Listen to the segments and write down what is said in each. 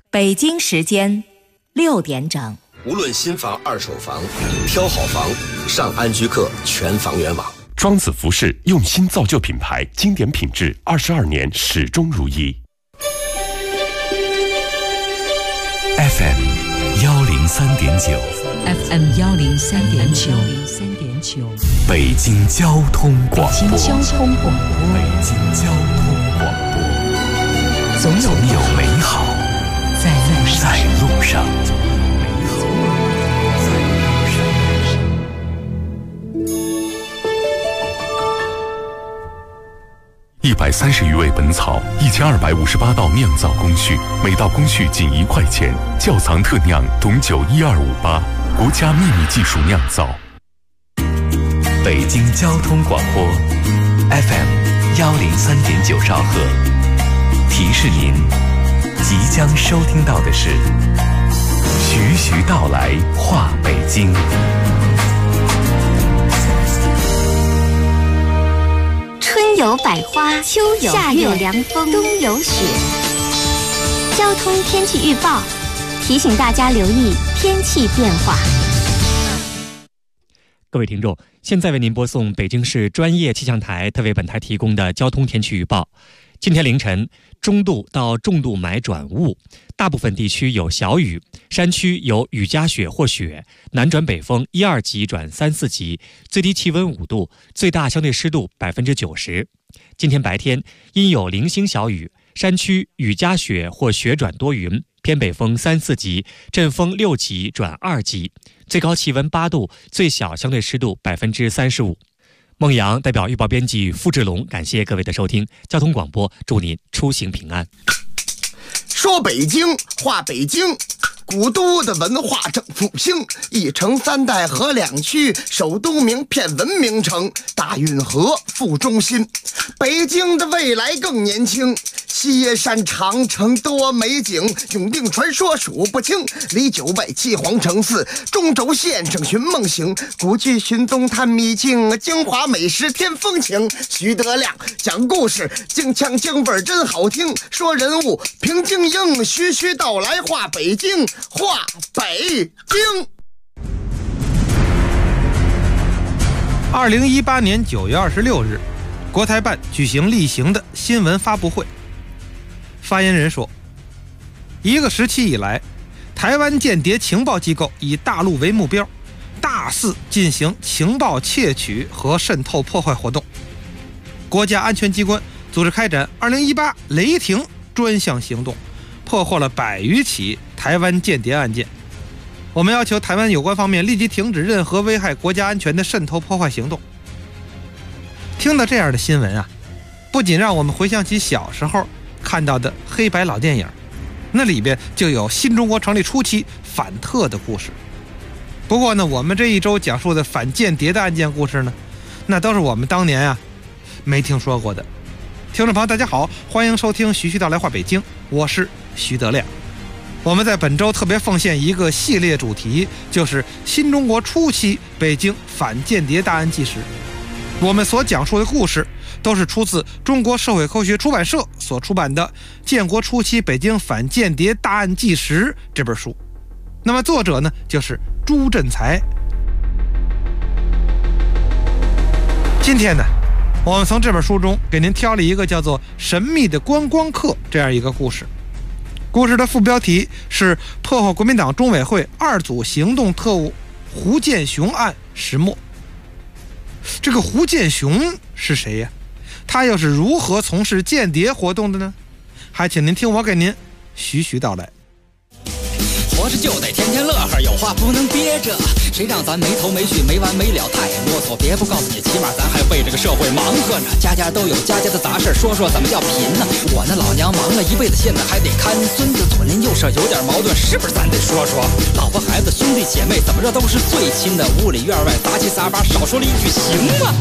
北京时间6点整。 无论新房、二手房，挑好房，上安居客全房源网。 庄子服饰用心造就品牌，经典品质，22年始终如一。 FM 103.9 FM 103.9 北京交通广播。 北京交通广播。 北京交通广播。 总有美好在路上。 130余味本草，1258道酿造工序，每道工序仅1块钱。窖藏特酿董酒12588，国家秘密技术酿造。 北京交通广播 FM 103.9兆赫，提示您，即将收听到的是徐徐道来话北京。 春有百花，秋有夏有凉风，冬有雪。交通天气预报提醒大家留意天气变化。 各位听众，现在为您播送北京市专业气象台特为本台提供的交通天气预报。今天凌晨，中度到重度霾转雾，大部分地区有小雨，山区有雨夹雪或雪，南转北风1、2级转3、4级，最低气温5度，最大相对湿度90%。今天白天因有零星小雨，山区雨夹雪或雪转多云，偏北风3、4级，阵风6级转2级，最高气温8度，最小相对湿度35%。 孟阳代表预报编辑付志龙，感谢各位的收听。交通广播，祝您出行平安。 说北京话北京，古都的文化正复兴，一城3代合2区，首都名片文明城，大运河副中心。北京的未来更年轻，西山长城多美景，永定传说数不清，离9北七皇城寺，中轴线上寻梦行，古剧寻踪探秘境，京华美食添风情。徐德亮讲故事，京腔京味真好听，说人物平静应，徐徐道来话北京，话北京。 2018年9月26日，国台办举行例行的新闻发布会。发言人说，一个时期以来，台湾间谍情报机构以大陆为目标，大肆进行情报窃取和渗透破坏活动。国家安全机关组织开展2018雷霆专项行动，破获了100余起台湾间谍案件。我们要求台湾有关方面立即停止任何危害国家安全的渗透破坏行动。听到这样的新闻啊，不仅让我们回想起小时候看到的黑白老电影，那里边就有新中国成立初期反特的故事。不过呢，我们这一周讲述的反间谍的案件故事呢，那都是我们当年啊没听说过的。听众朋友大家好，欢迎收听徐徐道来话北京，我是徐德亮。我们在本周特别奉献一个系列主题，就是新中国初期北京反间谍大案纪实。我们所讲述的故事都是出自中国社会科学出版社所出版的《建国初期北京反间谍大案纪实》这本书。那么作者呢，就是朱振才。今天呢，我们从这本书中给您挑了一个叫做《神秘的观光客》这样一个故事。故事的副标题是破获国民党中委会2组行动特务胡建雄案始末。这个胡建雄是谁呀？他又是如何从事间谍活动的呢？还请您听我给您徐徐道来。 活着就得天天乐呵，有话不能憋着，谁让咱没头没绪没完没了太啰嗦，别不告诉你，起码咱还为这个社会忙活呢。家家都有家家的杂事，说说怎么叫贫呢？我那老娘忙了一辈子，现在还得看孙子，左邻右舍有点矛盾，是不是咱得说说？老婆孩子兄弟姐妹怎么着都是最亲的，屋里院外杂七杂八，少说了一句行吗？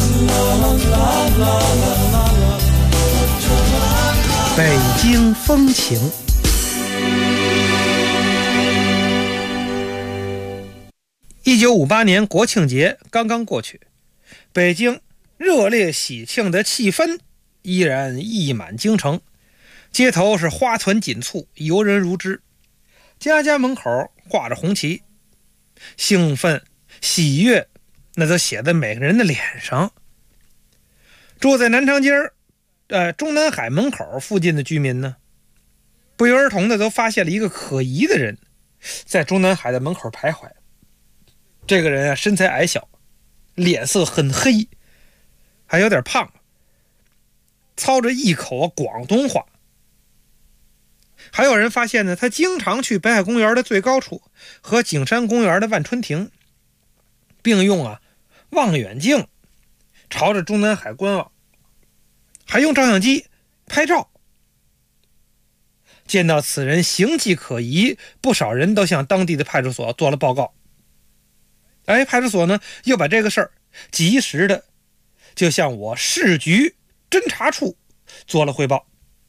北京风情。1958年国庆节刚刚过去，北京热烈喜庆的气氛依然溢满京城。 街头是花团锦簇，游人如织，家家门口挂着红旗，兴奋喜悦那都写在每个人的脸上。住在南长街中南海门口附近的居民呢，不约而同的都发现了一个可疑的人在中南海的门口徘徊。这个人身材矮小，脸色很黑，还有点胖，操着一口广东话。还有人发现呢，他经常去北海公园的最高处和景山公园的万春亭，并用望远镜朝着中南海观望，还用照相机拍照。见到此人形迹可疑，不少人都向当地的派出所做了报告。派出所呢又把这个事儿及时的就向我市局侦查处做了汇报。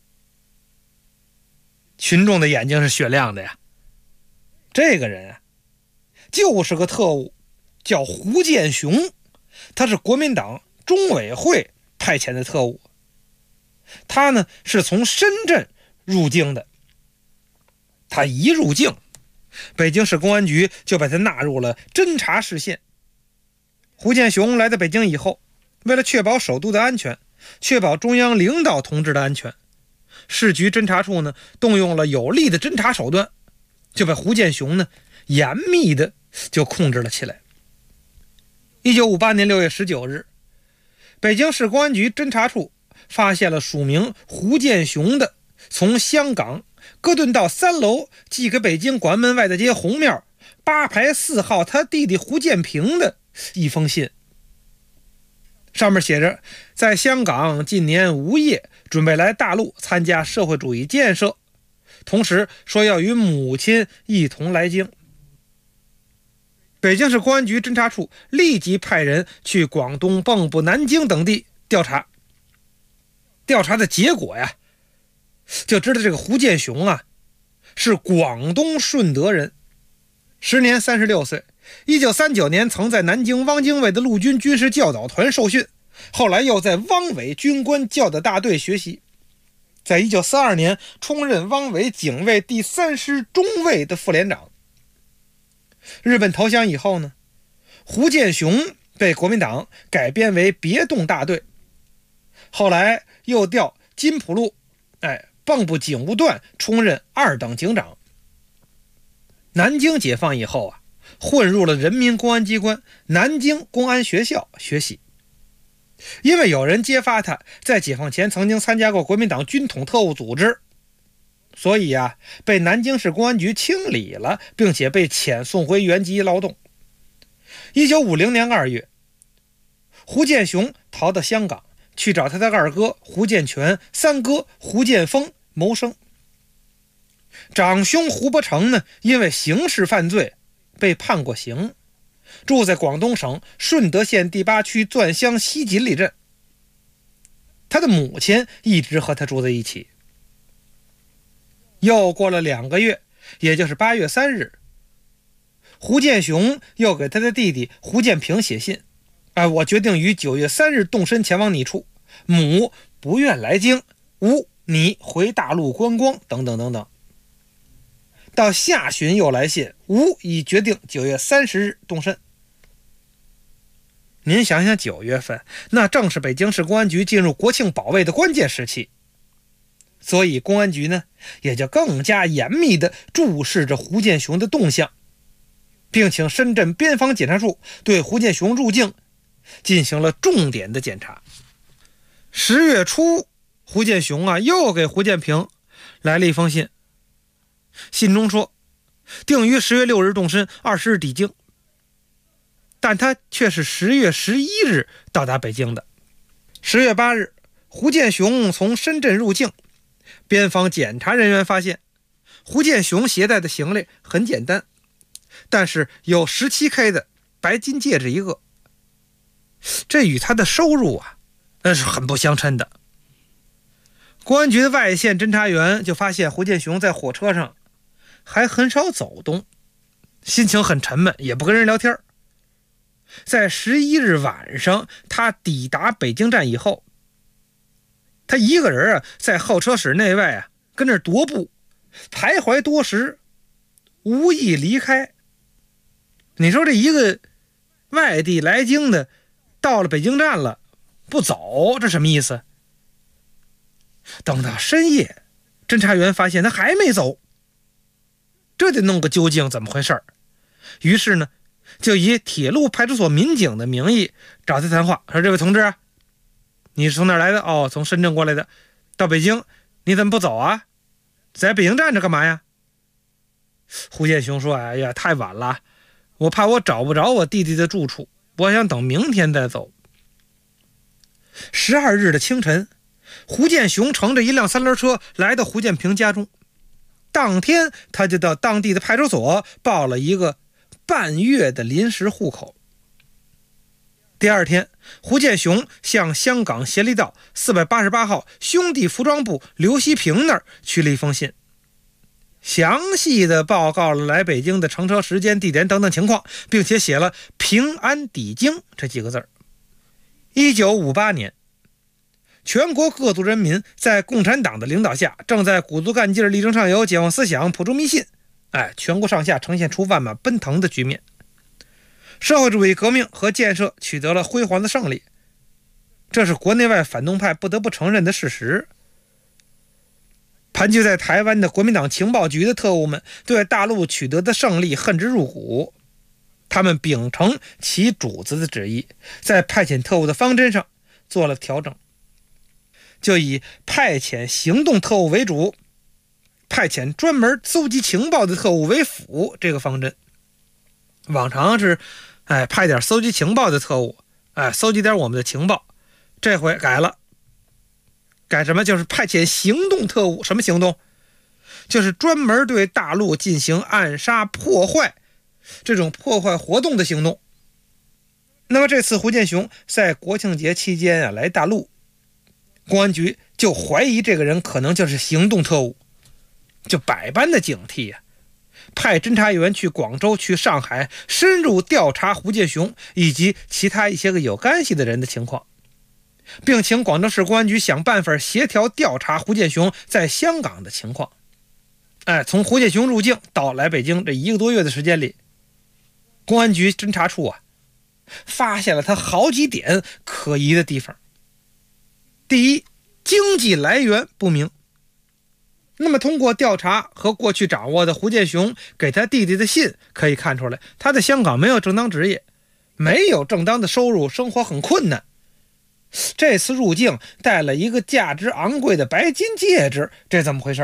群众的眼睛是雪亮的呀，这个人就是个特务，叫胡建雄，他是国民党中委会派遣的特务。他呢是从深圳入境的，他一入境，北京市公安局就把他纳入了侦查视线。胡建雄来到北京以后，为了确保首都的安全，确保中央领导同志的安全，市局侦查处呢动用了有力的侦查手段，就把胡建雄呢严密的就控制了起来。1958年6月19日，北京市公安局侦查处发现了署名胡建雄的从香港哥顿道3楼寄给北京广安门外的街红庙8排4号他弟弟胡建平的一封信。上面写着，在香港近年无业，准备来大陆参加社会主义建设，同时说要与母亲一同来京。北京市公安局侦查处立即派人去广东蚌埠、南京等地调查。调查的结果就知道这个胡建雄是广东顺德人，时年36岁，1939年曾在南京汪精卫的陆军军事教导团受训，后来又在汪伪军官教导大队学习，在1942年充任汪伪警卫第3师中尉的副连长。日本投降以后呢，胡建雄被国民党改编为别动大队，后来又调金浦路蚌埠警务段充任2等警长。南京解放以后混入了人民公安机关南京公安学校学习。因为有人揭发他在解放前曾经参加过国民党军统特务组织，所以被南京市公安局清理了，并且被遣送回原籍劳动。1950年2月，胡建雄逃到香港，去找他的二哥胡建全、三哥胡建峰谋生。长兄胡伯成呢，因为刑事犯罪被判过刑，住在广东省顺德县第8区钻乡西锦里镇。他的母亲一直和他住在一起。又过了2个月，也就是8月3日，胡建雄又给他的弟弟胡建平写信，我决定于9月3日动身前往你处，母不愿来京，吾你回大陆观光等等等等。到下旬又来信，吾已决定9月30日动身。您想想，9月份那正是北京市公安局进入国庆保卫的关键时期，所以公安局呢也就更加严密地注视着胡建雄的动向，并请深圳边防检查处对胡建雄入境进行了重点的检查。10月初，胡建雄又给胡建平来了一封信，信中说定于10月6日动身，20日抵京，但他却是10月11日到达北京的。10月8日，胡建雄从深圳入境，边防检查人员发现胡建雄携带的行李很简单，但是有17K 的白金戒指一个，这与他的收入那是很不相称的。公安局的外线侦查员就发现胡建雄在火车上还很少走动，心情很沉闷，也不跟人聊天。在11日晚上，他抵达北京站以后，他一个人在候车室内外跟那儿踱步，徘徊多时，无意离开。你说这一个外地来京的，到了北京站了不走，这什么意思？等到深夜，侦查员发现他还没走，这得弄个究竟怎么回事。于是呢，就以铁路派出所民警的名义找他谈话，说这位同志啊，你是从哪儿来的？哦，从深圳过来的，到北京你怎么不走啊？在北京站着干嘛呀？胡建雄说，哎呀，太晚了，我怕我找不着我弟弟的住处，我想等明天再走。12日的清晨，胡建雄乘着一辆三轮车来到胡建平家中，当天他就到当地的派出所报了一个半月的临时户口。第二天，胡建雄向香港协力道488号兄弟服装部刘希平那儿去了一封信，详细的报告了来北京的乘车时间、地点等等情况，并且写了平安抵京这几个字。1958年，全国各族人民在共产党的领导下，正在鼓足干劲、力争上游、解放思想、普除迷信，全国上下呈现出万马奔腾的局面。社会主义革命和建设取得了辉煌的胜利，这是国内外反动派不得不承认的事实。盘踞在台湾的国民党情报局的特务们对大陆取得的胜利恨之入骨，他们秉承其主子的旨意，在派遣特务的方针上做了调整，就以派遣行动特务为主，派遣专门搜集情报的特务为辅这个方针。往常是派点搜集情报的特务，搜集点我们的情报，这回改了，改什么？就是派遣行动特务。什么行动？就是专门对大陆进行暗杀破坏，这种破坏活动的行动。那么这次胡建雄在国庆节期间来大陆，公安局就怀疑这个人可能就是行动特务，就百般的警惕派侦查员去广州、去上海，深入调查胡建雄以及其他一些个有干系的人的情况，并请广州市公安局想办法协调调查胡建雄在香港的情况。从胡建雄入境到来北京这1个多月的时间里，公安局侦查处发现了他好几点可疑的地方。第一，经济来源不明。那么通过调查和过去掌握的胡建雄给他弟弟的信可以看出来，他在香港没有正当职业，没有正当的收入，生活很困难。这次入境带了一个价值昂贵的白金戒指，这怎么回事？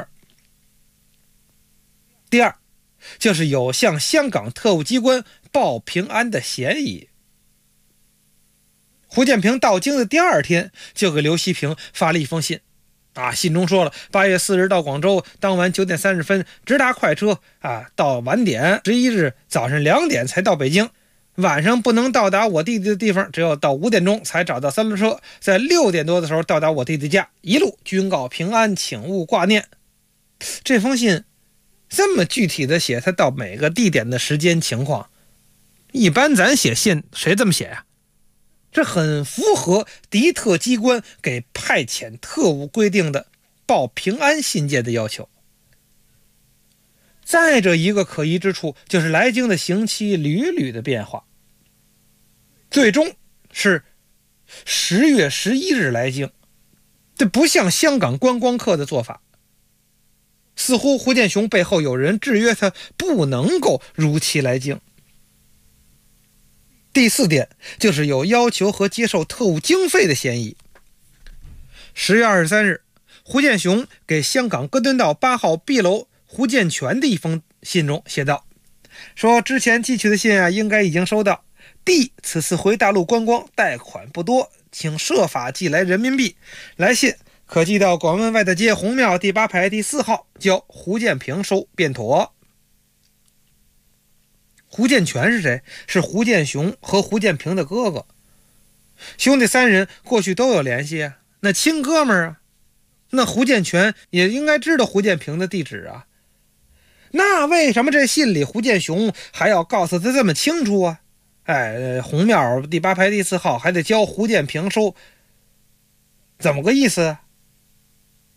第二，就是有向香港特务机关报平安的嫌疑。胡建平到京的第二天就给刘希平发了一封信，信中说了8月4日到广州，当晚9点30分直达快车到晚点11日早上2点才到北京，晚上不能到达我弟弟的地方，只有到5点钟才找到三轮车，在6点多的时候到达我弟弟家，一路均告平安，请勿挂念。这封信这么具体的写他到每个地点的时间情况，一般咱写信谁这么写呀？这很符合敌特机关给派遣特务规定的报平安信件的要求。再者一个可疑之处，就是来京的刑期屡屡的变化，最终是10月11日来京，这不像香港观光客的做法，似乎胡建雄背后有人制约他不能够如期来京。第四点，就是有要求和接受特务经费的嫌疑。10月23日，胡建雄给香港哥敦道8号 B 楼胡建全的一封信中写道，说之前寄去的信应该已经收到，弟此次回大陆观光，贷款不多，请设法寄来人民币，来信可寄到广门外大街红庙第8排第4号，交胡建平收便妥。胡建全是谁？是胡建雄和胡建平的哥哥，兄弟3人过去都有联系那亲哥们儿那胡建全也应该知道胡建平的地址那为什么这信里胡建雄还要告诉他这么清楚红庙第8排第4号还得交胡建平收，怎么个意思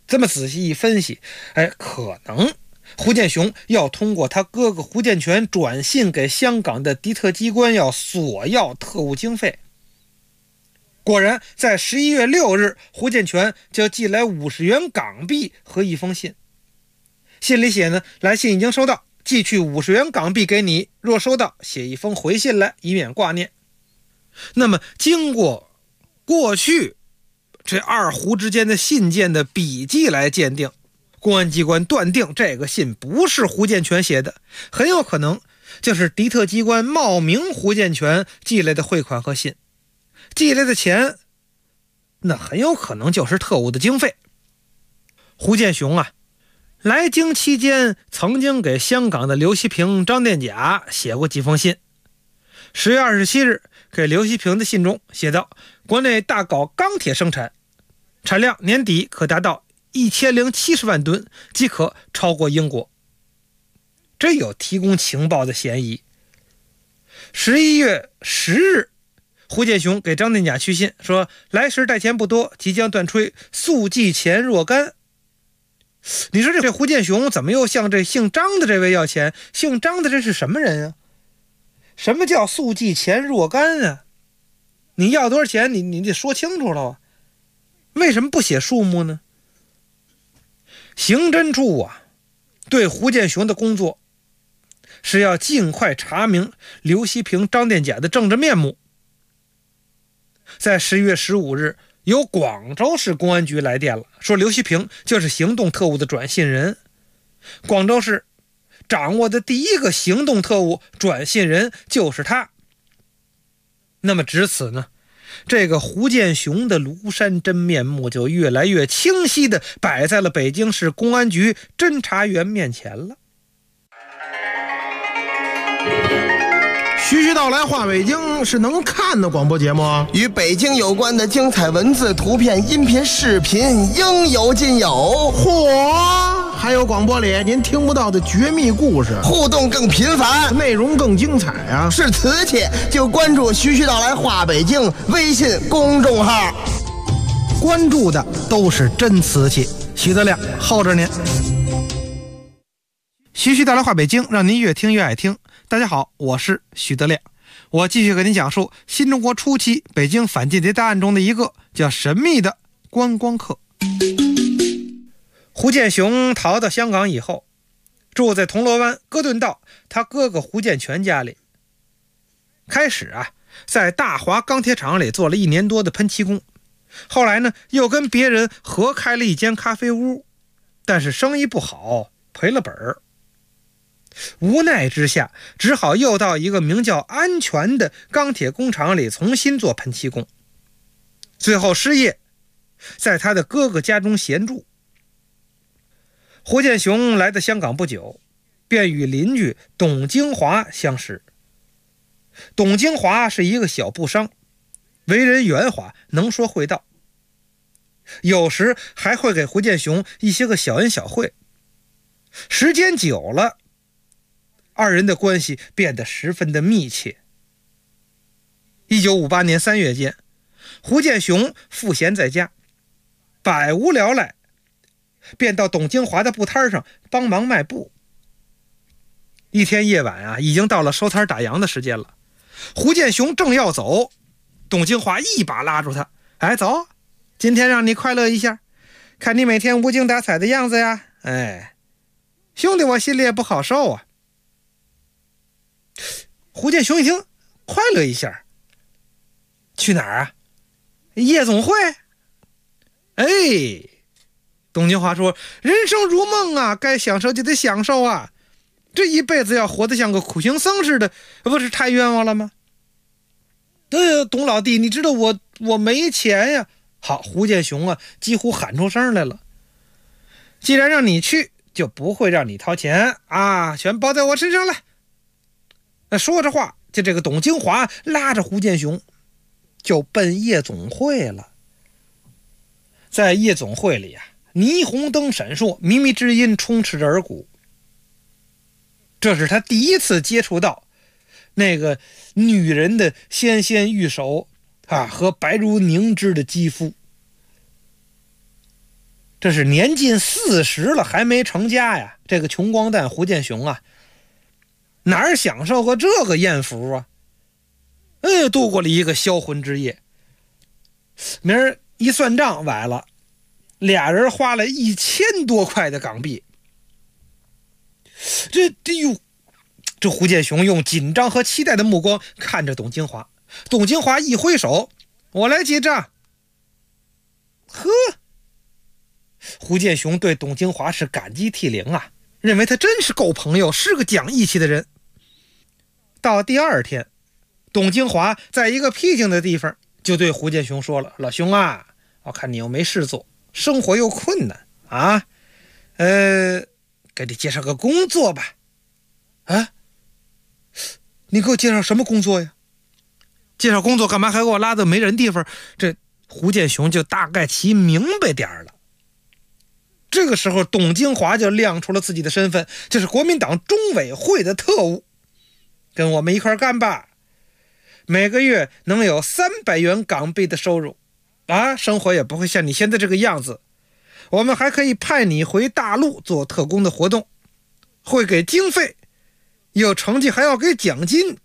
这么仔细一分析，可能胡建雄要通过他哥哥胡建全转信给香港的敌特机关，要索要特务经费。果然在11月6日，胡建全就寄来50元港币和一封信。信里写呢，来信已经收到，寄去50元港币给你，若收到写一封回信来，以免挂念。那么经过过去这二胡之间的信件的笔迹来鉴定，公安机关断定这个信不是胡建全写的，很有可能就是敌特机关冒名胡建全寄来的汇款和信，寄来的钱那很有可能就是特务的经费。胡建雄来京期间曾经给香港的刘锡平、张殿甲写过几封信。10月27日给刘锡平的信中写道，国内大搞钢铁生产，产量年底可达到1070万吨，即可超过英国。这有提供情报的嫌疑。11月10日，胡建雄给张殿甲去信说，来时带钱不多，即将断炊，速寄钱若干。你说这胡建雄怎么又向这姓张的这位要钱？姓张的这是什么人啊？什么叫速寄钱若干啊？你要多少钱你得说清楚了啊，为什么不写数目呢？刑侦处对胡建雄的工作是要尽快查明刘锡平、张殿甲的政治面目。在10月15日，由广州市公安局来电了，说刘锡平就是行动特务的转信人。广州市掌握的第一个行动特务转信人就是他。那么至此呢，这个胡建雄的庐山真面目就越来越清晰地摆在了北京市公安局侦查员面前了。 徐徐道来话北京是能看的广播节目， 与北京有关的精彩文字、图片、音频、视频应有尽有。 嚯，还有广播里您听不到的绝密故事， 互动更频繁， 内容更精彩啊！ 是瓷器就关注徐徐道来话北京微信公众号， 关注的都是真瓷器。徐德亮候着您。 徐徐道来话北京，让您越听越爱听。大家好，我是徐德亮，我继续给您讲述新中国初期北京反间谍大案中的一个叫神秘的观光客。胡建雄逃到香港以后，住在铜锣湾哥顿道他哥哥胡建全家里。开始在大华钢铁厂里做了1年多的喷漆工，后来呢又跟别人合开了一间咖啡屋，但是生意不好，赔了本儿。无奈之下，只好又到一个名叫安全的钢铁工厂里重新做喷漆工。最后失业，在他的哥哥家中闲住。胡建雄来到香港不久，便与邻居董京华相识。董京华是一个小布商，为人圆滑，能说会道，有时还会给胡建雄一些个小恩小惠。时间久了，二人的关系变得十分的密切。1958年3月间，胡建雄赋闲在家，百无聊赖，便到董京华的布摊上帮忙卖布。一天夜晚已经到了收摊打烊的时间了。胡建雄正要走，董京华一把拉住他，走，今天让你快乐一下，看你每天无精打采的样子呀，兄弟我心里也不好受啊。胡建雄一听，快乐一下，去哪儿夜总会？董京华说，人生如梦该享受就得享受啊，这一辈子要活得像个苦行僧似的，不是太冤枉了吗？对呀，董老弟，你知道我没钱呀。好，胡建雄几乎喊出声来了，既然让你去，就不会让你掏钱全包在我身上了。说着话，就这个董京华拉着胡建雄就奔夜总会了。在夜总会里霓虹灯闪烁，靡靡之音充斥着耳鼓。这是他第一次接触到那个女人的纤纤玉手和白如凝脂的肌肤。 这是年近40了还没成家呀，这个穷光蛋胡建雄啊，哪儿享受过这个艳福啊？度过了一个销魂之夜。明儿一算账崴了，俩人花了1000多块的港币。这胡建雄用紧张和期待的目光看着董京华，董京华一挥手，我来结账。呵，胡建雄对董京华是感激涕零啊，认为他真是够朋友，是个讲义气的人。到第二天，董京华在一个僻静的地方就对胡建雄说了，老兄啊，我看你又没事做，生活又困难啊，给你介绍个工作吧。啊，你给我介绍什么工作呀？介绍工作干嘛还给我拉到没人地方？这胡建雄就大概其明白点了。这个时候董京华就亮出了自己的身份，就是国民党中委会的特务，跟我们一块干吧，每个月能有300元港币的收入啊，生活也不会像你现在这个样子。我们还可以派你回大陆做特工的活动，会给经费，有成绩还要给奖金。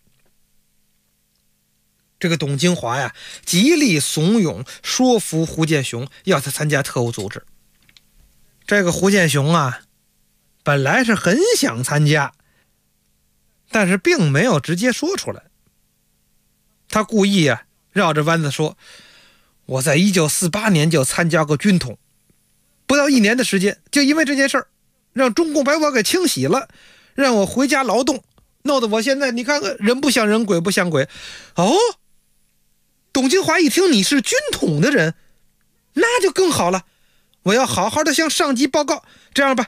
这个董京华呀，极力怂恿说服胡建雄要他参加特务组织。这个胡建雄啊，本来是很想参加，但是并没有直接说出来。他故意啊绕着弯子说，我在1948年就参加过军统，不到1年的时间，就因为这件事儿，让中共把我给清洗了，让我回家劳动，弄得我现在你看看，人不像人，鬼不像鬼。哦，董京华一听你是军统的人，那就更好了，我要好好的向上级报告。这样吧，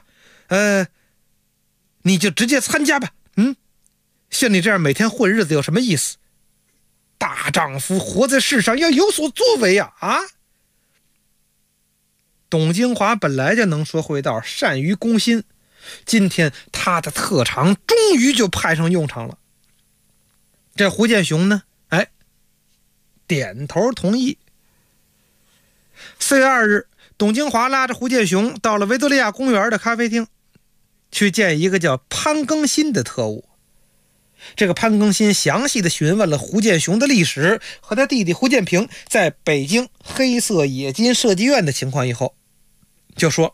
你就直接参加吧。像你这样每天混日子有什么意思？大丈夫活在世上要有所作为啊！董京华本来就能说会道，善于攻心，今天他的特长终于就派上用场了。这胡建雄呢，点头同意。4月2日，董京华拉着胡建雄到了维多利亚公园的咖啡厅，去见一个叫潘庚新的特务。这个潘庚新详细的询问了胡建雄的历史和他弟弟胡建平在北京黑色冶金设计院的情况以后，就说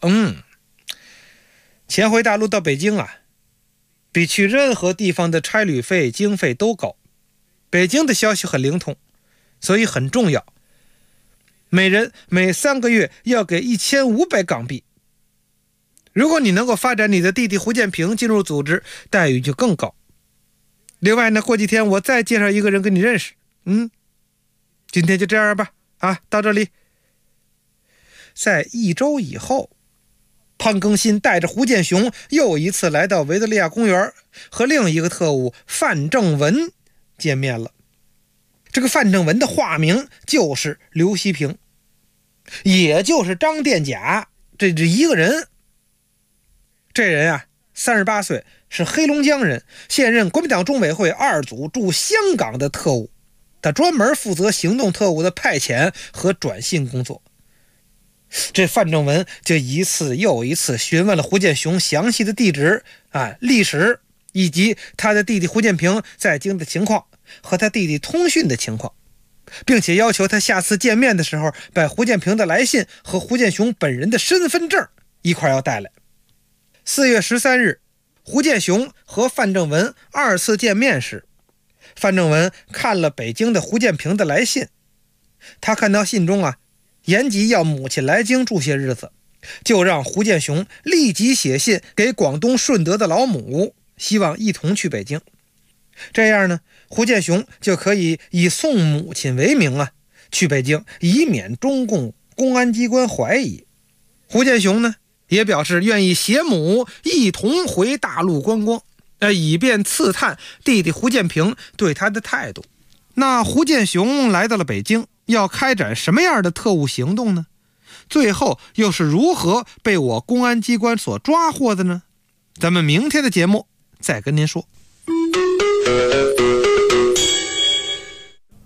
前回大陆到北京啊，比去任何地方的差旅费经费都高，北京的消息很灵通，所以很重要，每人每3个月要给1500港币。如果你能够发展你的弟弟胡建平进入组织，待遇就更高。另外呢，过几天我再介绍一个人跟你认识。今天就这样吧，到这里。在1周以后，潘庚新带着胡建雄又一次来到维多利亚公园，和另一个特务范正文见面了。这个范正文的化名就是刘希平，也就是张殿甲这一个人。这人啊，38岁，是黑龙江人，现任国民党中委会2组驻香港的特务，他专门负责行动特务的派遣和转信工作。这范正文就一次又一次询问了胡建雄详细的地址历史，以及他的弟弟胡建平在京的情况和他弟弟通讯的情况，并且要求他下次见面的时候把胡建平的来信和胡建雄本人的身份证一块要带来。4月13日，胡建雄和范正文2次见面时，范正文看了北京的胡建平的来信，他看到信中言及要母亲来京住些日子，就让胡建雄立即写信给广东顺德的老母，希望一同去北京。这样呢，胡建雄就可以以送母亲为名去北京，以免中共公安机关怀疑。胡建雄呢也表示愿意携母一同回大陆观光，以便刺探弟弟胡建平对他的态度。那胡建雄来到了北京，要开展什么样的特务行动呢？最后又是如何被我公安机关所抓获的呢？咱们明天的节目再跟您说。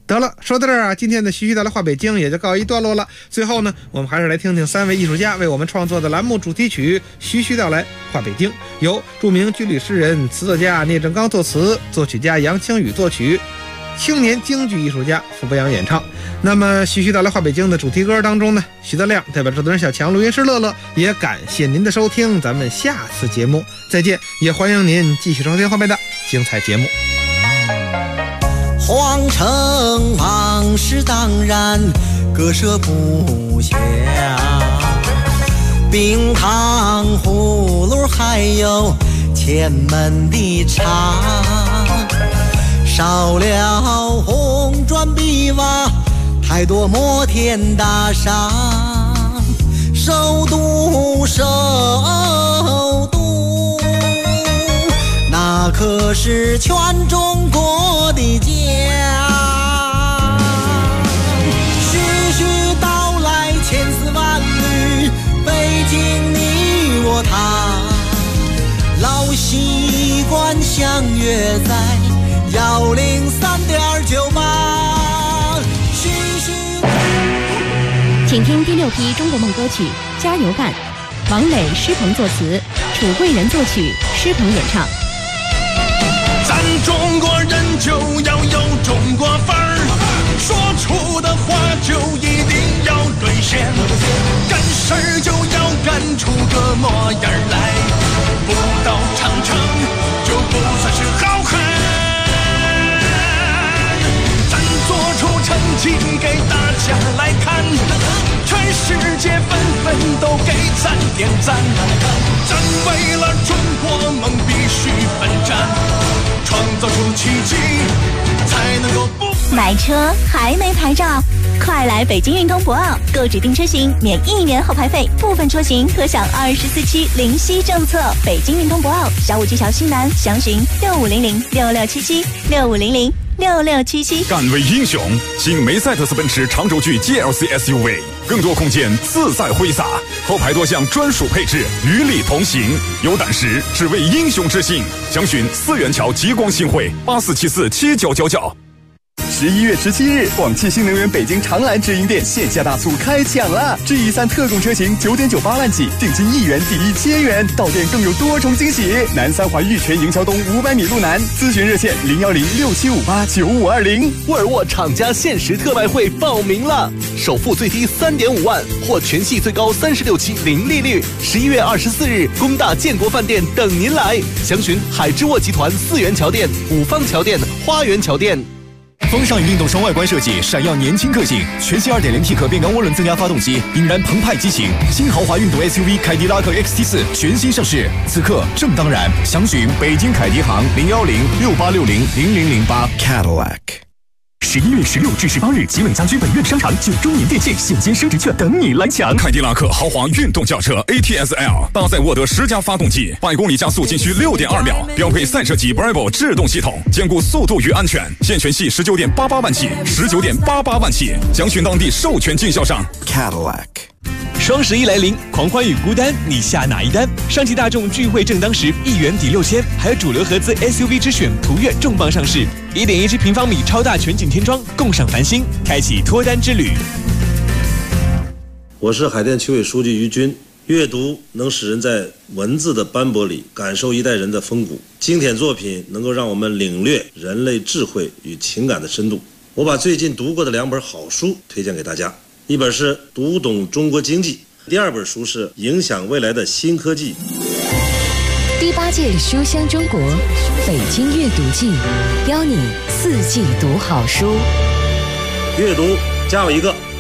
得了，说到这儿啊，今天的徐徐带来话北京也就告一段落了。最后呢，我们还是来听听3位艺术家为我们创作的栏目主题曲《徐徐道来话北京》，由著名军旅诗人、词作家聂政刚作词，作曲家杨清宇作曲，青年京剧艺术家傅博洋演唱。那么《徐徐道来话北京》的主题歌当中呢，徐德亮代表制作人小强、录音师乐乐，也感谢您的收听，咱们下次节目再见，也欢迎您继续收听后面的精彩节目。 皇城往事当然割舍不下，冰糖葫芦还有前门的茶，少了红砖碧瓦，太多摩天大厦，首都那可是全中国的家。徐徐道来千丝万缕，北京你我他，老习惯相约在103.98。 请听第6批中国梦歌曲《加油干》，王磊、施鹏作词，楚贵人作曲，施鹏演唱。 咱中国人就要有中国范儿，说出的话就一定要兑现，干事儿就要干出个模样来，不到长城就不算是好汉。咱做出成绩给大家来看，全世界纷纷都给咱点赞，咱为了中国梦必须奋战，创造出奇迹才能够不。 买车还没牌照，快来北京运通博奥，购指定车型免1年后排费，部分车型可享24期零息政策。北京运通博奥，小武技桥西南，详询6500-6677，6500-6677。 敢为英雄，新梅赛德斯奔驰长轴距 GLC SUV， 更多空间，自在挥洒，后排多项专属配置，与你同行。有胆识，只为英雄之心。详询4元桥极光新会84747999。 11月17日，广汽新能源北京长蓝直营店线下大促开抢啦！ G3 特供车型9.98万起，定金1元抵1000元，到店更有多重惊喜。南三环玉泉营销东500米路南，咨询热线01067589520。 沃尔沃厂家限时特卖会报名了，首付最低3.5万，或全系最高36期零利率。11月24日，工大建国饭店等您来，详询海之沃集团4元桥店、五方桥店、花园桥店。 风尚与运动双外观设计，闪耀年轻个性。全新 2.0T 可变缸涡轮增压发动机，引燃澎湃激情。新豪华运动 SUV 凯迪拉克 XT4 全新上市，此刻正当然。详询北京凯迪行01068600008 Cadillac。11月16至18日，集美家居本院商场9周年店庆现金升值券等你来抢。 凯迪拉克豪华运动轿车 ATS-L 搭载沃德10加发动机，100公里加速仅需6.2秒，标配赛车级 Bravo 制动系统，兼顾速度与安全。现全系19.88万起，19.88万起，详询当地授权经销商 Cadillac。 双11来临，狂欢与孤单，你下哪一单？上汽大众聚会正当时，1元抵6000，还有主流合资 SUV 之选途岳重磅上市，1.17平方米超大全景天窗，共赏繁星，开启脱单之旅。 我是海淀区委书记于军。阅读能使人在文字的斑驳里感受一代人的风骨，经典作品能够让我们领略人类智慧与情感的深度。我把最近读过的2本好书推荐给大家，一本是《读懂中国经济》，第2本书是《影响未来的新科技》。 第8届书香中国北京阅读季，邀你4季读好书。 阅读加我一个。